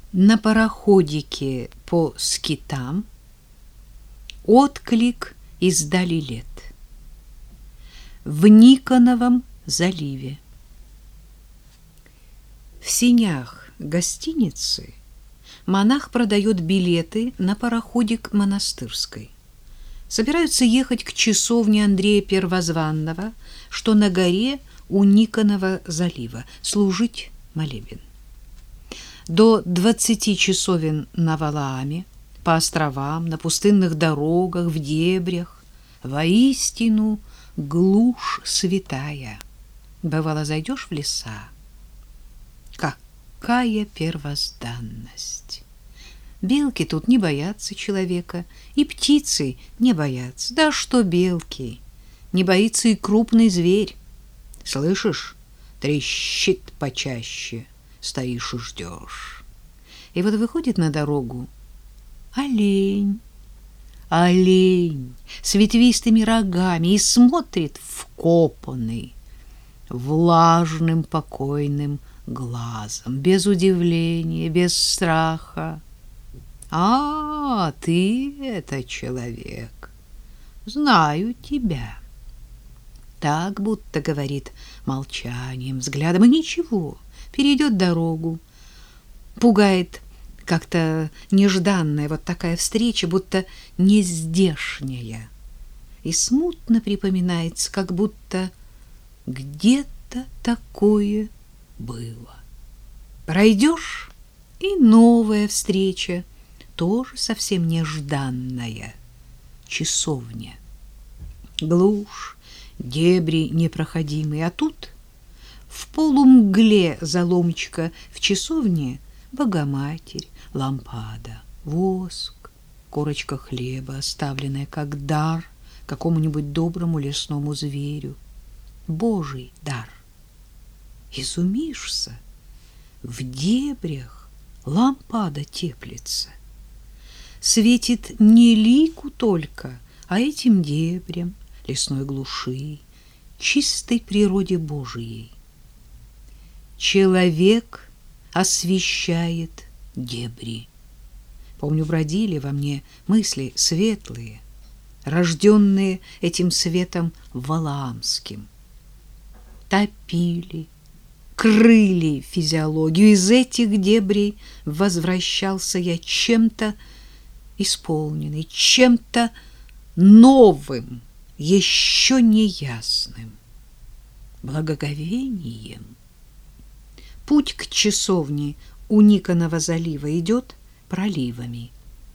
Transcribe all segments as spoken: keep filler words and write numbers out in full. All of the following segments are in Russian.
На пароходике по скитам отклик издали лет. В Никоновом заливе. В сенях гостиницы монах продает билеты на пароходик Монастырской. Собираются ехать к часовне Андрея Первозванного, что на горе у Никонова залива, служить молебен. До двадцати часовен на Валааме, по островам, на пустынных дорогах, в дебрях, воистину глушь святая. Бывало, зайдешь в леса. Какая первозданность! Белки тут не боятся человека, и птицы не боятся. Да что белки! Не боится и крупный зверь. Слышишь, трещит почаще, стоишь и ждешь. И вот выходит на дорогу олень, олень с ветвистыми рогами и смотрит вкопанный, влажным покойным глазом, без удивления, без страха. А, ты это человек, знаю тебя. Так будто говорит молчанием, взглядом, и ничего, перейдет дорогу. Пугает как-то нежданная вот такая встреча, будто нездешняя. И смутно припоминается, как будто где-то такое было. Пройдешь, и новая встреча, тоже совсем нежданная. Часовня. Глушь, дебри непроходимые, а тут в полумгле заломчика в часовне Богоматерь, лампада, воск, корочка хлеба, оставленная как дар какому-нибудь доброму лесному зверю. Божий дар. Изумишься, в дебрях лампада теплится. Светит не лику только, а этим дебрям, лесной глуши, чистой природе Божией. Человек освещает дебри. Помню, бродили во мне мысли светлые, рожденные этим светом валаамским. Топили, крыли физиологию. Из этих дебрей возвращался я чем-то исполненный, чем-то новым, еще неясным, благоговением. Путь к часовне у Никонова залива идет проливами.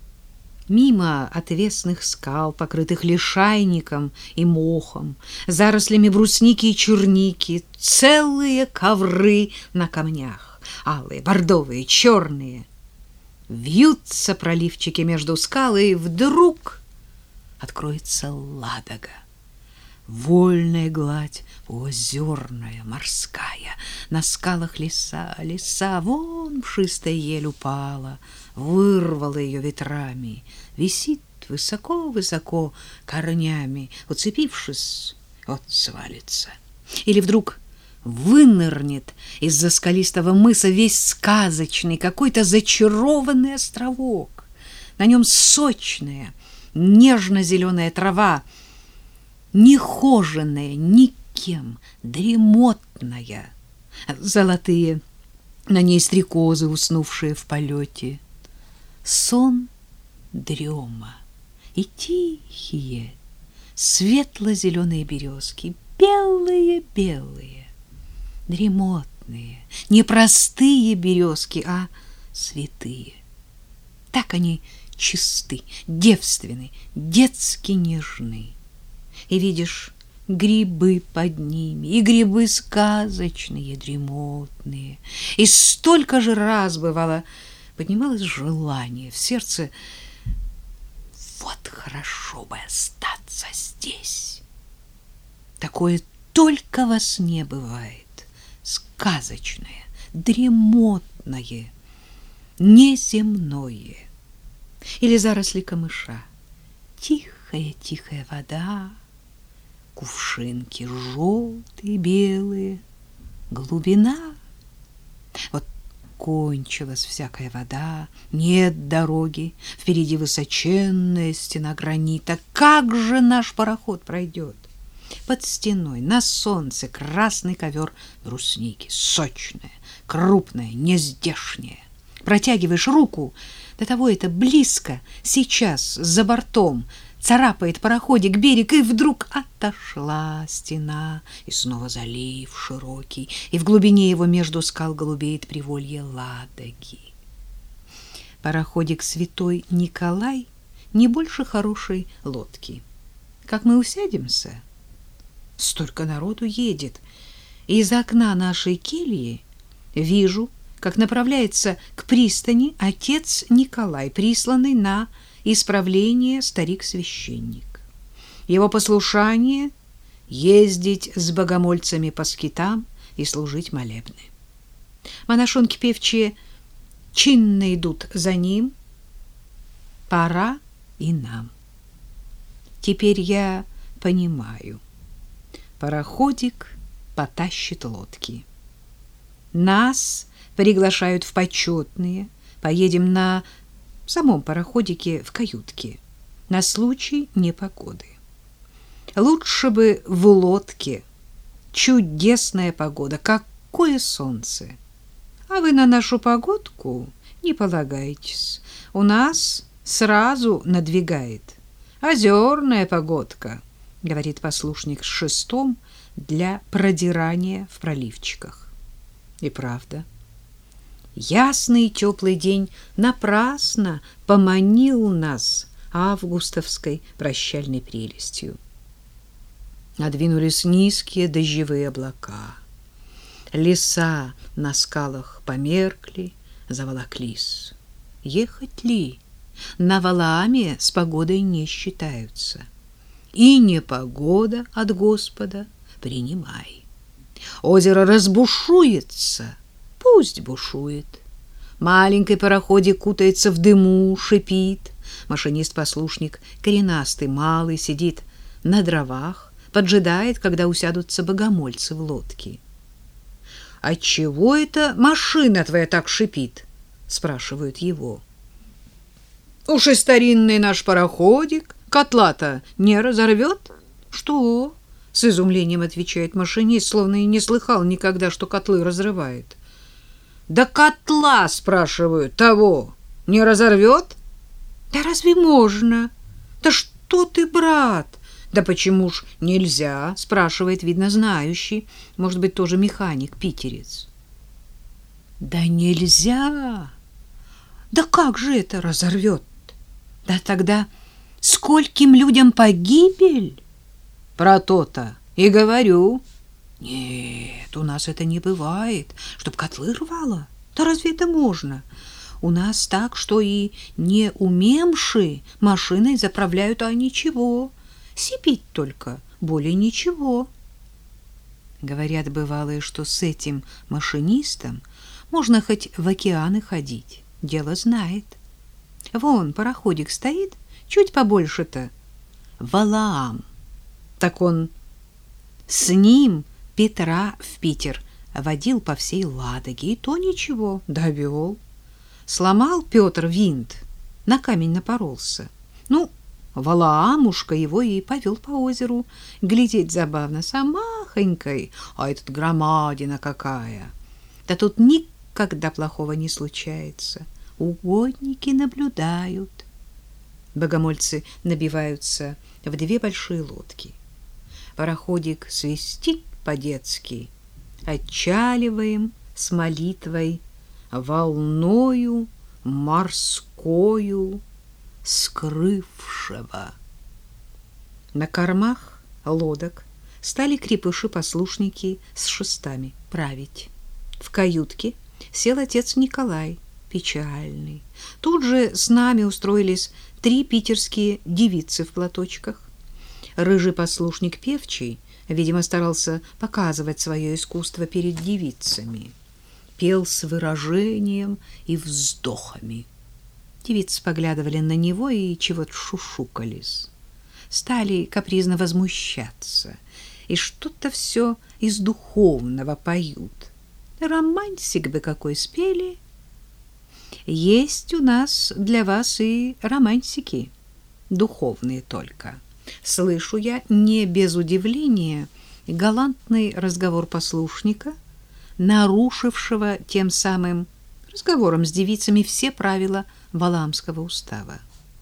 Мимо отвесных скал, покрытых лишайником и мохом, зарослями брусники и черники, целые ковры на камнях, алые, бордовые, черные. Вьются проливчики между скал, и вдруг откроется Ладога. Вольная гладь, озерная, морская, на скалах леса, леса, вон пушистая ель упала, вырвала ее ветрами, висит высоко-высоко корнями, уцепившись, вот свалится. Или вдруг вынырнет из-за скалистого мыса весь сказочный, какой-то зачарованный островок. На нем сочная, нежно-зеленая трава, нехоженная никем, дремотная, золотые на ней стрекозы, уснувшие в полете. Сон, дрема и тихие, светло-зеленые березки, белые-белые, дремотные, не простые березки, а святые. Так они чисты, девственны, детски нежны. И видишь грибы под ними, и грибы сказочные, дремотные. И столько же раз, бывало, поднималось желание в сердце: вот хорошо бы остаться здесь. Такое только во сне бывает, сказочное, дремотное, неземное. Или заросли камыша, тихая-тихая вода, кувшинки желтые, белые, глубина. Вот кончилась всякая вода, нет дороги, впереди высоченная стена гранита. Как же наш пароход пройдет? Под стеной на солнце красный ковер брусники, сочная, крупная, нездешняя. Протягиваешь руку, до того это близко, сейчас за бортом царапает пароходик берег, и вдруг отошла стена, и снова залив широкий, и в глубине его между скал голубеет приволье Ладоги. Пароходик Святой Николай не больше хорошей лодки. Как мы усядемся, столько народу едет, и из окна нашей кельи вижу, как направляется к пристани отец Николай, присланный на исправление старик-священник. Его послушание — ездить с богомольцами по скитам и служить молебны. Монашонки певчие чинно идут за ним. Пора и нам. Теперь я понимаю. Пароходик потащит лодки. Нас приглашают в почетные, поедем на самом пароходике в каютке на случай непогоды. Лучше бы в лодке. Чудесная погода, какое солнце. А вы на нашу погодку не полагайтесь. У нас сразу надвигает. Озерная погодка, говорит послушник с шестом для продирания в проливчиках. И правда. Ясный теплый день напрасно поманил нас августовской прощальной прелестью. Надвинулись низкие дождевые облака. Леса на скалах померкли, заволоклись. Ехать ли? На Валааме с погодой не считаются. И непогода от Господа принимай. Озеро разбушуется, пусть бушует. Маленький пароходик кутается в дыму, шипит. Машинист-послушник, коренастый, малый, сидит на дровах, поджидает, когда усядутся богомольцы в лодке. — Отчего эта машина твоя так шипит? — спрашивают его. — Уж и старинный наш пароходик котла-то не разорвет? — Что? — с изумлением отвечает машинист, словно и не слыхал никогда, что котлы разрывает. — Да котла, спрашивают, того не разорвет? — Да разве можно? Да что ты, брат? Да почему ж нельзя, спрашивает, видно, знающий, может быть, тоже механик, питерец. Да нельзя. Да как же это разорвет? Да тогда скольким людям погибель? Про то-то и говорю. Нет, у нас это не бывает, чтоб котлы рвало. Да разве это можно? У нас так, что и не умемши машиной заправляют, а ничего. Сипить только, более ничего. Говорят бывалые, что с этим машинистом можно хоть в океаны ходить. Дело знает. Вон пароходик стоит, чуть побольше-то. Валаам. Так он с ним Петра в Питер водил по всей Ладоге, и то ничего, довел. Сломал Петр винт, на камень напоролся. Ну, Валаамушка его и повел по озеру. Глядеть забавно, самахонькой, а этот громадина какая. Да тут никогда плохого не случается. Угодники наблюдают. Богомольцы набиваются в две большие лодки. Пароходик свистит по-детски. Отчаливаем с молитвой волною морскою скрывшего. На кормах лодок стали крепыши-послушники с шестами править. В каютке сел отец Николай, печальный. Тут же с нами устроились три питерские девицы в платочках. Рыжий послушник певчий, видимо, старался показывать свое искусство перед девицами. Пел с выражением и вздохами. Девицы поглядывали на него и чего-то шушукались. Стали капризно возмущаться. И что-то все из духовного поют. Романсик бы какой спели, Есть у нас для вас и романтики, духовные только. Слышу я не без удивления галантный разговор послушника, нарушившего тем самым разговором с девицами все правила Валаамского устава.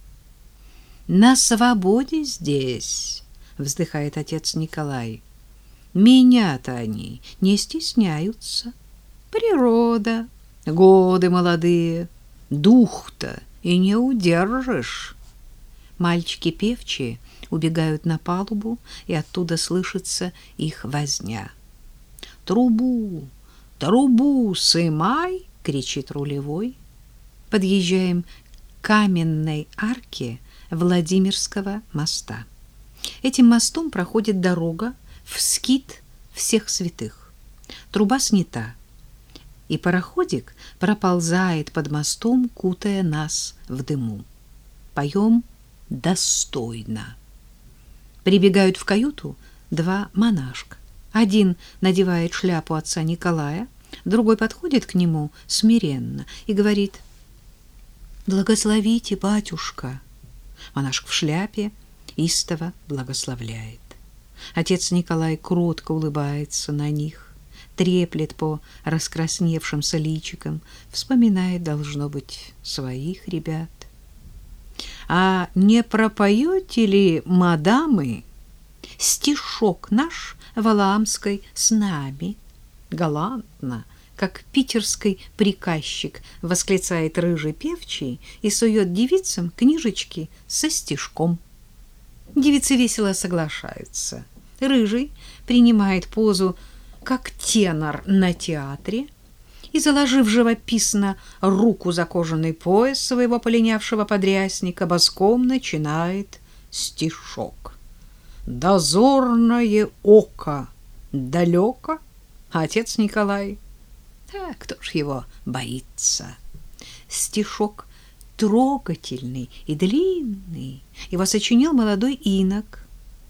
«На свободе здесь», — вздыхает отец Николай, — «меня-то они не стесняются. Природа, годы молодые, дух-то и не удержишь». Мальчики певчие убегают на палубу, и оттуда слышится их возня. «Трубу, трубу сымай!» — кричит рулевой. Подъезжаем к каменной арке Владимирского моста. Этим мостом проходит дорога в скит всех святых. Труба снята, и пароходик проползает под мостом, кутая нас в дыму. Поем достойно. Прибегают в каюту два монашка. Один надевает шляпу отца Николая, другой подходит к нему смиренно и говорит: «Благословите, батюшка». Монашка в шляпе истово благословляет. Отец Николай кротко улыбается на них, треплет по раскрасневшимся личикам, вспоминает, должно быть, своих ребят. «А не пропоете ли, мадамы, стишок наш Валаамской с нами?» Галантно, как питерский приказчик, восклицает рыжий певчий и сует девицам книжечки со стишком. Девицы весело соглашаются. Рыжий принимает позу, как тенор на театре, и, заложив живописно руку за кожаный пояс своего полинявшего подрясника, боском начинает стишок. «Дозорное око далеко, отец Николай». А кто ж его боится? Стишок трогательный и длинный. Его сочинил молодой инок,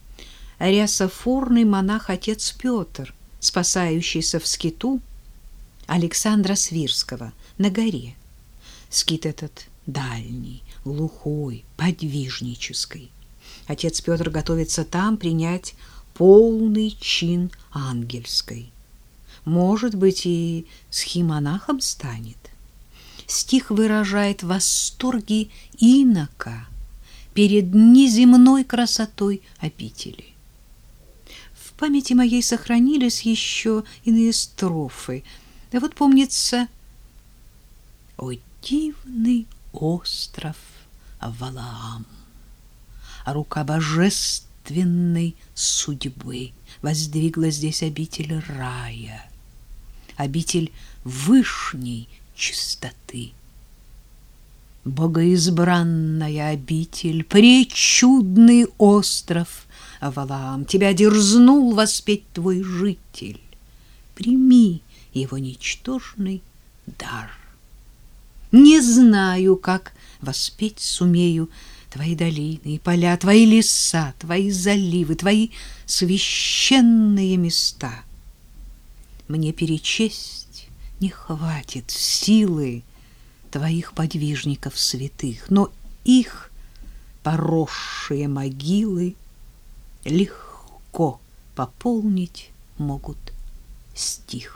рясофорный монах отец Петр, спасающийся в скиту Александра Свирского на горе. Скит этот дальний, глухой, подвижнический. Отец Петр готовится там принять полный чин ангельской. Может быть, и схимонахом станет. Стих выражает восторги инока перед неземной красотой обители. В памяти моей сохранились еще иные строфы. Да вот помнится: «О, дивный остров Валаам, рука божественной судьбы воздвигла здесь обитель рая, обитель вышней чистоты. Богоизбранная обитель, пречудный остров Валаам, тебя дерзнул воспеть твой житель. Прими его ничтожный дар. Не знаю, как воспеть сумею твои долины и поля, твои леса, твои заливы, твои священные места. Мне перечесть не хватит силы твоих подвижников святых, но их поросшие могилы легко пополнить могут стих.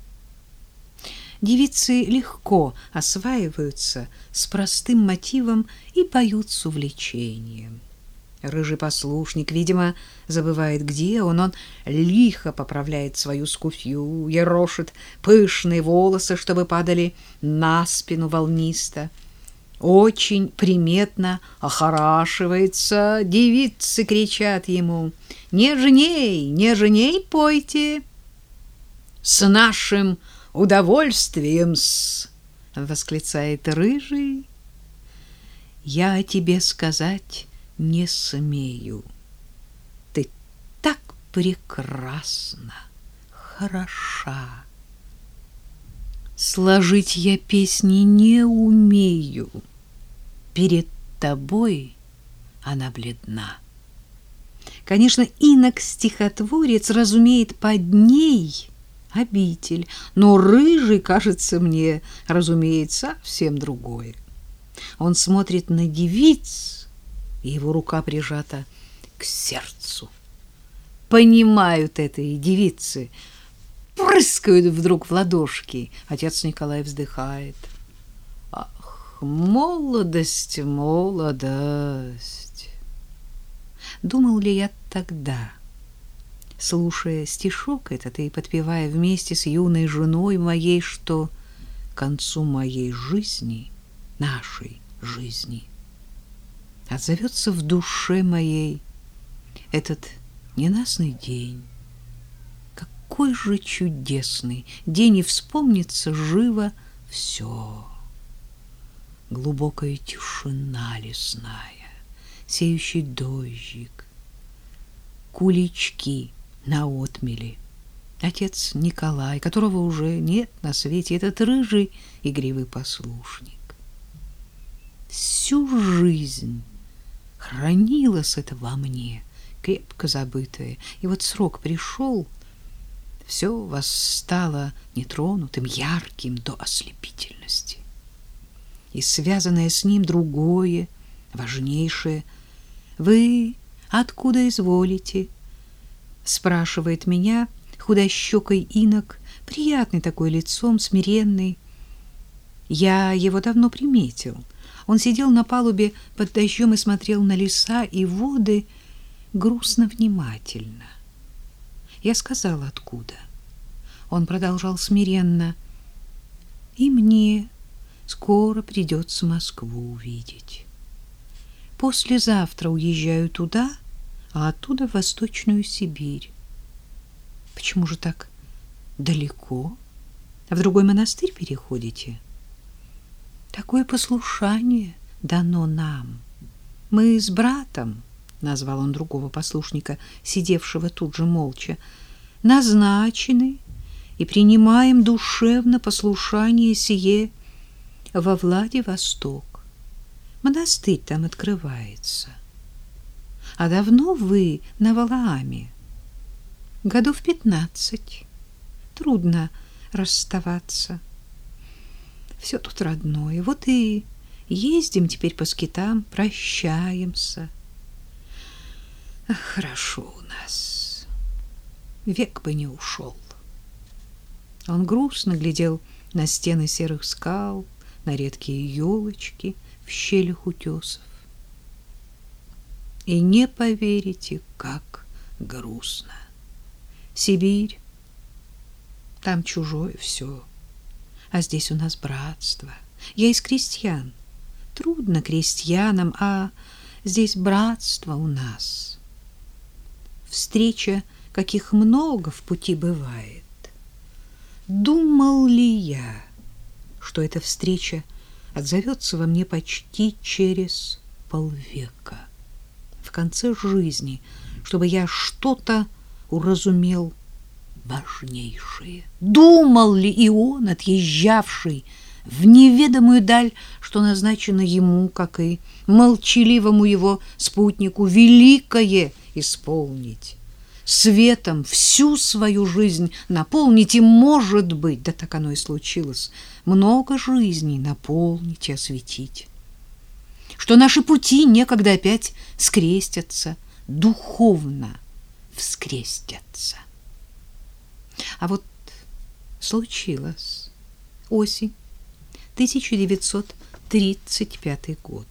Девицы легко осваиваются с простым мотивом и поют с увлечением. Рыжий послушник, видимо, забывает, где он. Он лихо поправляет свою скуфью, ерошит пышные волосы, чтобы падали на спину волнисто. Очень приметно охорашивается. Девицы кричат ему: «Нежней, нежней пойте!» «С нашим удовольствием-с!» — восклицает рыжий. «Я о тебе сказать не смею. Ты так прекрасна, хороша. Сложить я песни не умею. Перед тобой она бледна». Конечно, инок-стихотворец разумеет под ней обитель, но рыжий кажется мне, разумеется, совсем другое. Он смотрит на девиц, и его рука прижата к сердцу. Понимают это и девицы, прыскают вдруг в ладошки. Отец Николай вздыхает. Ах, молодость, молодость! Думал ли я тогда, слушая стишок этот и подпевая вместе с юной женой моей, что к концу моей жизни, нашей жизни, отзовется в душе моей этот ненастный день. Какой же чудесный день, и вспомнится живо все. Глубокая тишина лесная, сеющий дождик, кулички на отмели, отец Николай, которого уже нет на свете, этот рыжий игривый послушник. Всю жизнь хранилось это во мне, крепко забытое, и вот срок пришел, все восстало нетронутым, ярким до ослепительности. И связанное с ним другое, важнейшее. «Вы откуда изволите?» — спрашивает меня худощёкий инок, приятный такой лицом, смиренный. Я его давно приметил. Он сидел на палубе под дождем и смотрел на леса и воды грустно внимательно. Я сказала, откуда. Он продолжал смиренно. И мне скоро придется Москву увидеть. Послезавтра уезжаю туда, а оттуда в Восточную Сибирь. Почему же так далеко? В другой монастырь переходите? Такое послушание дано нам. Мы с братом, назвал он другого послушника, сидевшего тут же молча, назначены и принимаем душевно послушание сие во Владивосток. Монастырь там открывается. А давно вы на Валааме? Годов пятнадцать. Трудно расставаться. Все тут родное. Вот и ездим теперь по скитам, прощаемся. Ах, хорошо у нас. Век бы не ушел. Он грустно глядел на стены серых скал, на редкие елочки в щелях утесов. И не поверите, как грустно. Сибирь, там чужое все, а здесь у нас братство. Я из крестьян. Трудно крестьянам, а здесь братство у нас. Встреча, каких много в пути бывает. Думал ли я, что эта встреча отзовется во мне почти через полвека, в конце жизни, чтобы я что-то уразумел важнейшее? Думал ли и он, отъезжавший в неведомую даль, что назначено ему, как и молчаливому его спутнику, великое исполнить, светом всю свою жизнь наполнить и, может быть, да так оно и случилось, много жизней наполнить и осветить, что наши пути некогда опять скрестятся, духовно вскрестятся. А вот случилось. Осень, тысяча девятьсот тридцать пятый год.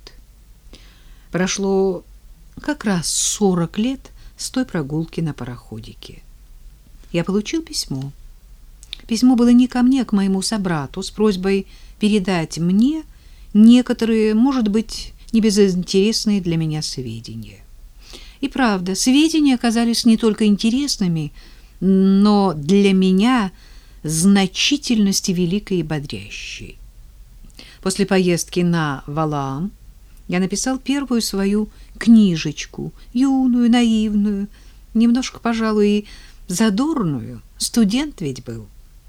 Прошло как раз сорок лет с той прогулки на пароходике. Я получил письмо. Письмо было не ко мне, а к моему собрату с просьбой передать мне некоторые, может быть, небезынтересные для меня сведения. И правда, сведения оказались не только интересными, но для меня значительности великой и бодрящей. После поездки на Валаам я написал первую свою книжечку, юную, наивную, немножко, пожалуй, и задорную, студент ведь был,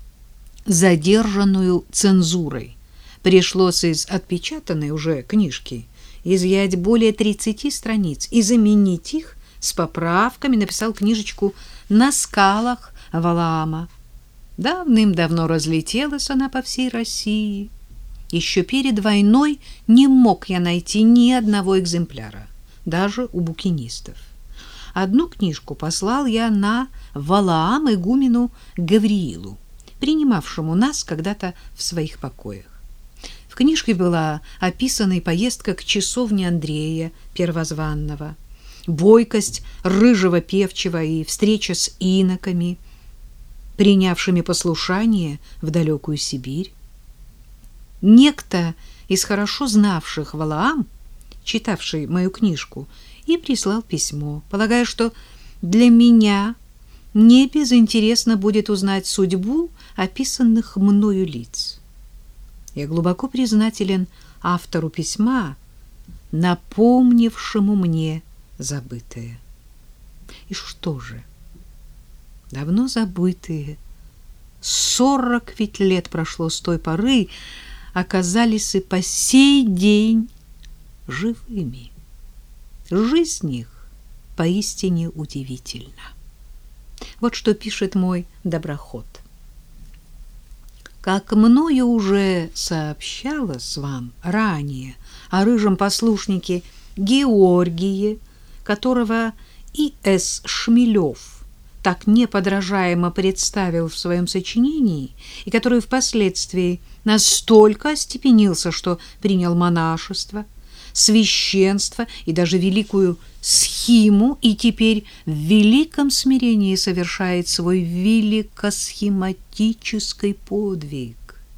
задержанную цензурой. Пришлось из отпечатанной уже книжки изъять более тридцати страниц и заменить их с поправками. Написал книжечку «На скалах Валаама». Давным-давно разлетелась она по всей России. Еще перед войной не мог я найти ни одного экземпляра, даже у букинистов. Одну книжку послал я на Валаам игумену Гавриилу, принимавшему нас когда-то в своих покоях. В книжке была описана и поездка к часовне Андрея Первозванного, бойкость рыжего певчего и встреча с иноками, принявшими послушание в далекую Сибирь. Некто из хорошо знавших Валаам, читавший мою книжку, и прислал письмо, полагая, что для меня не безинтересно будет узнать судьбу описанных мною лиц. Я глубоко признателен автору письма, напомнившему мне забытое. И что же? Давно забытые, сорок ведь лет прошло с той поры, оказались и по сей день живыми. Жизнь их поистине удивительна. Вот что пишет мой доброход. Как мною уже сообщалось вам ранее о рыжем послушнике Георгии, которого И С Шмелев так неподражаемо представил в своем сочинении, и который впоследствии настолько остепенился, что принял монашество, священство и даже великую схиму, и теперь в великом смирении совершает свой великосхиматический подвиг.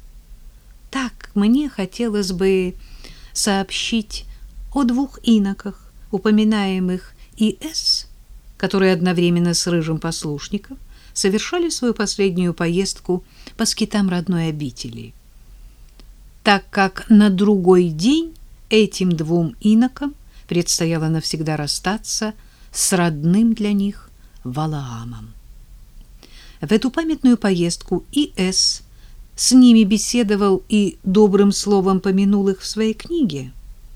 Так мне хотелось бы сообщить о двух иноках, упоминаемых И С, которые одновременно с рыжим послушником совершали свою последнюю поездку по скитам родной обители, так как на другой день этим двум инокам предстояло навсегда расстаться с родным для них Валаамом. В эту памятную поездку И С с ними беседовал и добрым словом помянул их в своей книге.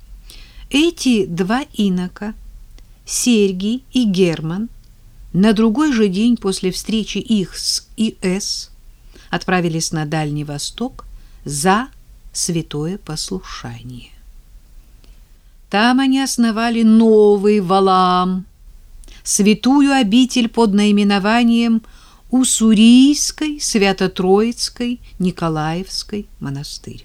Эти два инока, Сергий и Герман, на другой же день после встречи их с И С отправились на Дальний Восток за святое послушание. Там они основали новый Валаам, святую обитель под наименованием Уссурийской Свято-Троицкой Николаевской монастырь.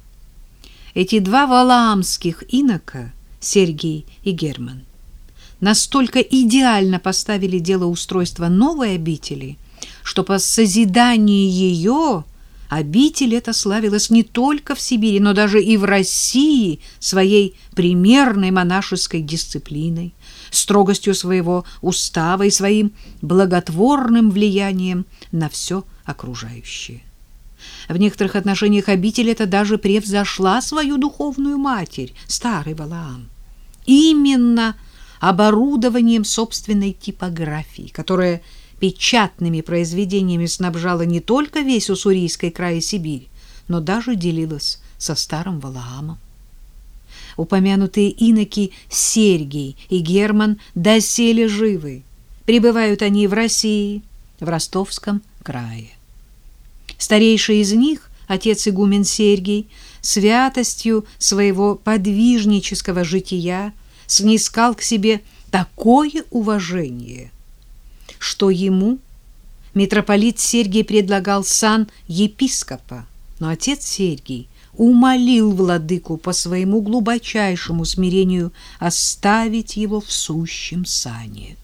Эти два валаамских инока, Сергий и Герман, настолько идеально поставили дело устройства новой обители, что по созидании ее обитель эта славилась не только в Сибири, но даже и в России своей примерной монашеской дисциплиной, строгостью своего устава и своим благотворным влиянием на все окружающее. В некоторых отношениях обитель эта даже превзошла свою духовную матерь, старый Валаам, именно оборудованием собственной типографии, которая печатными произведениями снабжала не только весь Уссурийский край и Сибирь, но даже делилась со старым Валаамом. Упомянутые иноки Сергий и Герман доселе живы. Пребывают они в России, в Ростовском крае. Старейший из них, отец игумен Сергий, святостью своего подвижнического жития снискал к себе такое уважение, что ему митрополит Сергий предлагал сан епископа, но отец Сергий умолил владыку по своему глубочайшему смирению оставить его в сущем сане.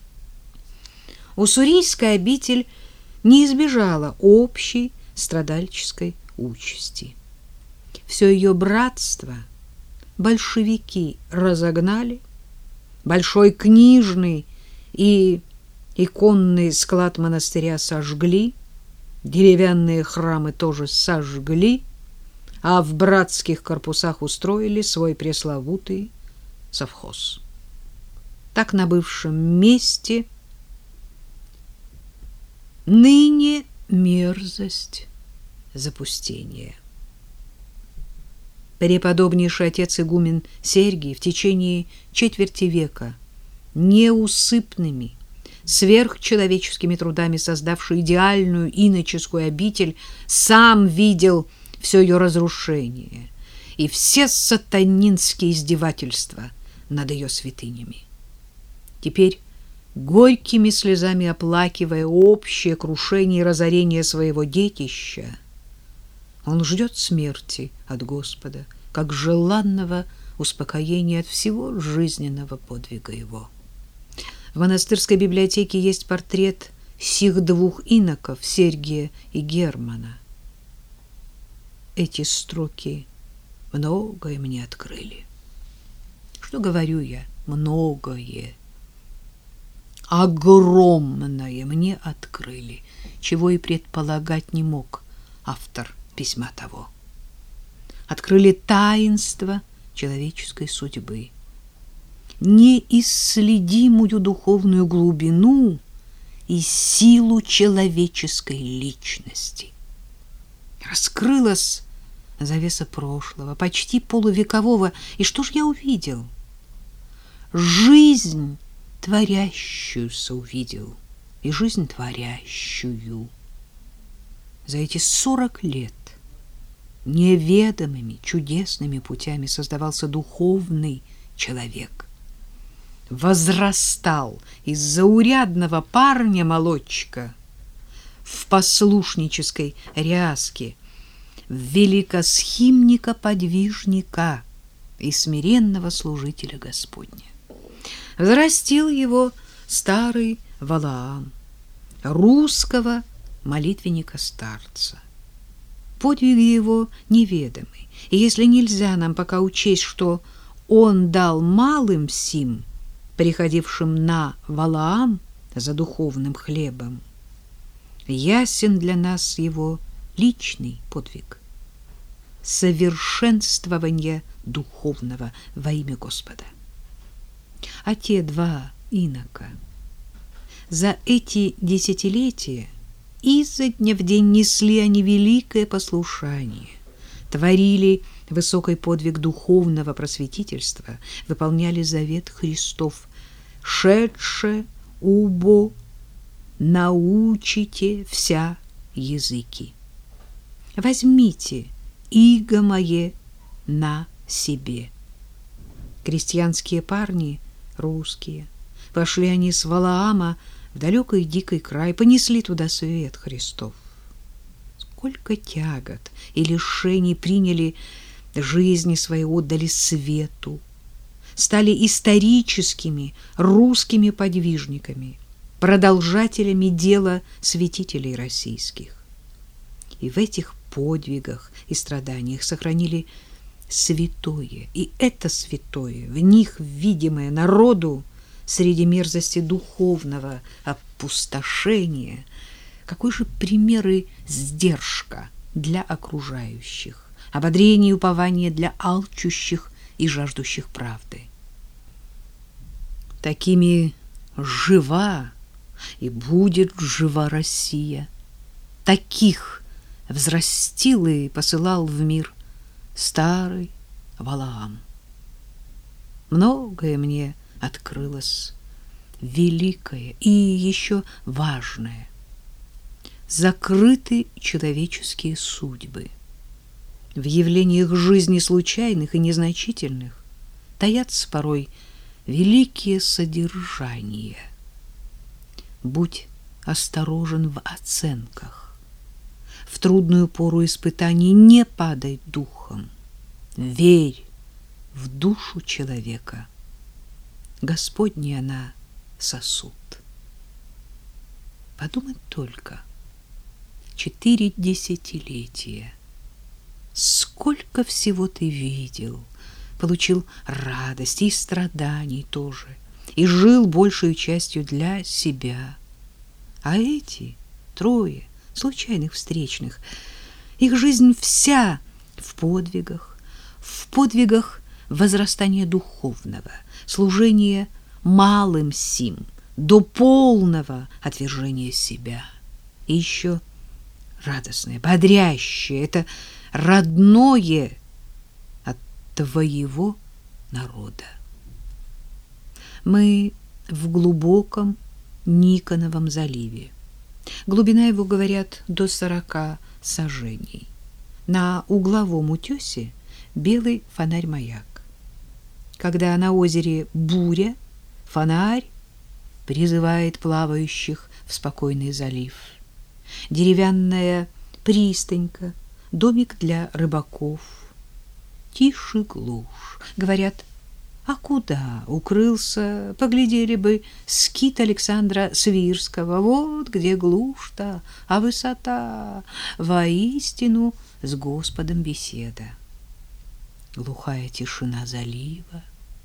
Уссурийская обитель не избежала общей страдальческой участи. Все ее братство большевики разогнали, большой книжный и иконный склад монастыря сожгли, деревянные храмы тоже сожгли, а в братских корпусах устроили свой пресловутый совхоз. Так на бывшем месте ныне мерзость запустения. Преподобнейший отец игумен Сергий в течение четверти века неусыпными, сверхчеловеческими трудами создавший идеальную иноческую обитель, сам видел все ее разрушение и все сатанинские издевательства над ее святынями. Теперь, горькими слезами оплакивая общее крушение и разорение своего детища, он ждет смерти от Господа, как желанного успокоения от всего жизненного подвига его. В монастырской библиотеке есть портрет сих двух иноков, Сергия и Германа. Эти строки многое мне открыли. Что говорю я? Многое. Огромное мне открыли, чего и предполагать не мог автор письма того. Открыли таинство человеческой судьбы, неисследимую духовную глубину и силу человеческой личности. Раскрылась завеса прошлого, почти полувекового, и что ж я увидел? Жизнь творящуюся увидел, и жизнь творящую. За эти сорок лет неведомыми, чудесными путями создавался духовный человек. Возрастал из заурядного парня-молодчика в послушнической ряске в великосхимника-подвижника и смиренного служителя Господня. Взрастил его старый Валаам, русского молитвенника-старца. Подвиги его неведомы, и если нельзя нам пока учесть, что он дал малым сим, приходившим на Валаам за духовным хлебом, ясен для нас его личный подвиг — совершенствование духовного во имя Господа. А те два инока за эти десятилетия изо дня в день несли они великое послушание, творили высокий подвиг духовного просветительства, выполняли завет Христов: «Шедше убо научите вся языки. Возьмите иго мое на себе». Крестьянские парни, русские, пошли они с Валаама в далекий дикий край, понесли туда свет Христов. Сколько тягот и лишений приняли жизни свои, отдали свету, стали историческими русскими подвижниками, продолжателями дела святителей российских. И в этих подвигах и страданиях сохранили святое, и это святое, в них видимое народу среди мерзости духовного опустошения, какой же примеры сдержка для окружающих, ободрение и упование для алчущих и жаждущих правды. Такими жива и будет жива Россия. Таких взрастил и посылал в мир старый Валаам. Многое мне открылось великое и еще важное. Закрыты человеческие судьбы. В явлениях жизни случайных и незначительных таятся порой великие содержания. Будь осторожен в оценках. В трудную пору испытаний не падай духом. Верь в душу человека. Господня она сосуд. Подумать только. Четыре десятилетия. Сколько всего ты видел, получил радости и страданий тоже, и жил большей частью для себя. А эти трое случайных встречных, их жизнь вся в подвигах, в подвигах возрастания духовного, служения малым сим, до полного отвержения себя. И еще радостное, бодрящее, это родное от твоего народа. Мы в глубоком Никоновом заливе. Глубина его, говорят, до сорока саженей. На угловом утёсе белый фонарь-маяк. Когда на озере буря, фонарь призывает плавающих в спокойный залив. Деревянная пристанька, домик для рыбаков. Тише глушь. Говорят, а куда укрылся, поглядели бы, скит Александра Свирского. Вот где глушь-то, а высота, воистину с Господом беседа. Глухая тишина залива,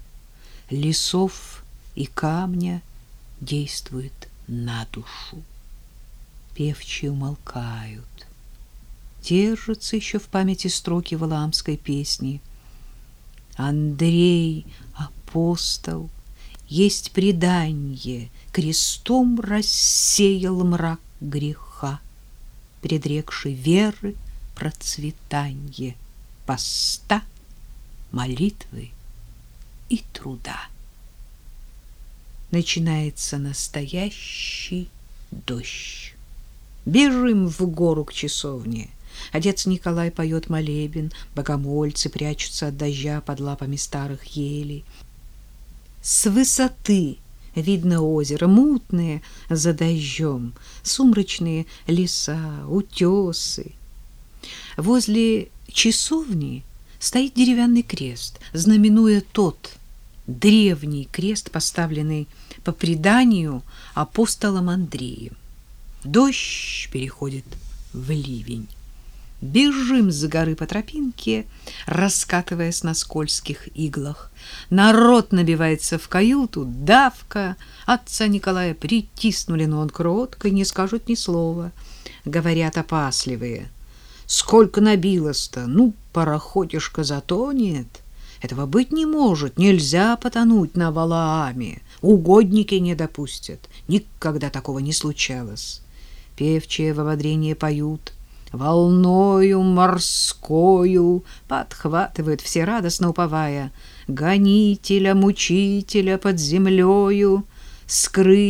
лесов и камня действует на душу. Певчие умолкают. Держатся еще в памяти строки валаамской песни. Андрей, апостол, есть преданье, крестом рассеял мрак греха, предрекший веры процветанье, поста, молитвы и труда. Начинается настоящий дождь. Бежим в гору к часовне. Отец Николай поет молебен, богомольцы прячутся от дождя под лапами старых елей. С высоты видно озеро, мутное за дождем, сумрачные леса, утесы. Возле часовни стоит деревянный крест, знаменуя тот древний крест, поставленный по преданию апостолом Андреем. Дождь переходит в ливень. Бежим с горы по тропинке, раскатываясь на скользких иглах. Народ набивается в каюту, давка. Отца Николая притиснули, но он кротко, не скажет ни слова. Говорят опасливые. Сколько набилось-то? Ну, пароходишка затонет. Этого быть не может. Нельзя потонуть на Валааме. Угодники не допустят. Никогда такого не случалось. Певчие в ободрении поют. Волною морскою подхватывают все, радостно уповая. Гонителя, мучителя под землею. С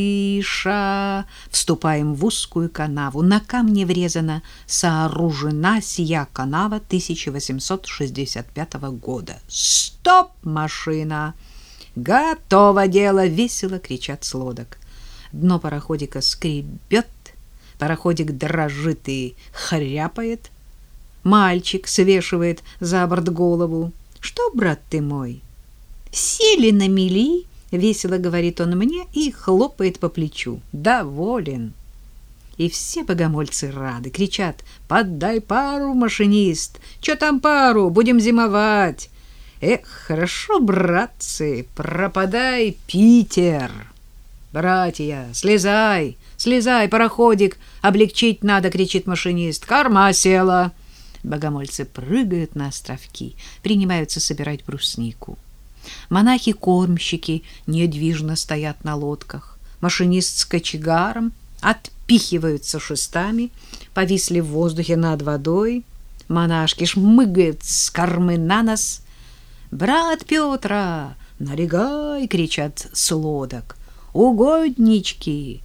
крыша вступаем в узкую канаву. На камне врезана сооружена сия канава тысяча восемьсот шестьдесят пятого года. «Стоп, машина! Готово дело!» — весело кричат с лодок. Дно пароходика скребет, пароходик дрожит и хряпает. Мальчик свешивает за борт голову. «Что, брат ты мой, сели на мели?» — весело говорит он мне и хлопает по плечу. Доволен. И все богомольцы рады, кричат: «Поддай пару, машинист! Чё там пару? Будем зимовать!» Эх, хорошо, братцы, пропадай, Питер! «Братья, слезай, слезай, пароходик, облегчить надо!» — кричит машинист. «Корма села!» Богомольцы прыгают на островки, принимаются собирать бруснику. Монахи-кормщики недвижно стоят на лодках. Машинист с кочегаром отпихиваются шестами, повисли в воздухе над водой. Монашки шмыгают с кормы на нос. «Брат Петра, налегай!» — кричат с лодок. «Угоднички,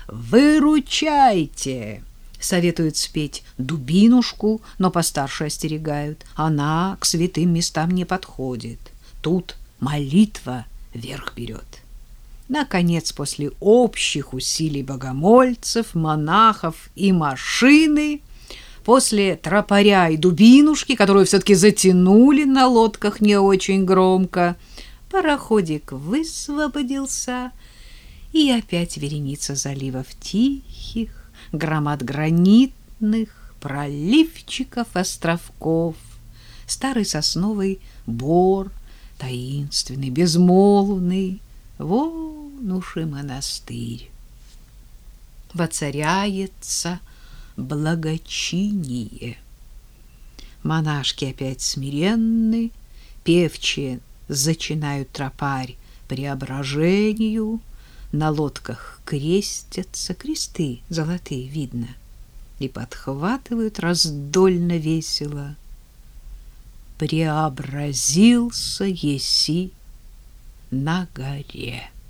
выручайте!» Советуют спеть дубинушку, но постарше остерегают. Она к святым местам не подходит. Тут молитва верх берет. Наконец, после общих усилий богомольцев, монахов и машины, после тропаря и дубинушки, которую все-таки затянули на лодках не очень громко, пароходик высвободился, и опять вереница заливов тихих, громад гранитных, проливчиков, островков, старый сосновый бор, таинственный, безмолвный, вон уж и монастырь. Воцаряется благочиние. Монашки опять смиренны, певчие зачинают тропарь преображению, на лодках крестятся, кресты золотые видно, и подхватывают раздольно весело: «Преобразился еси на горе».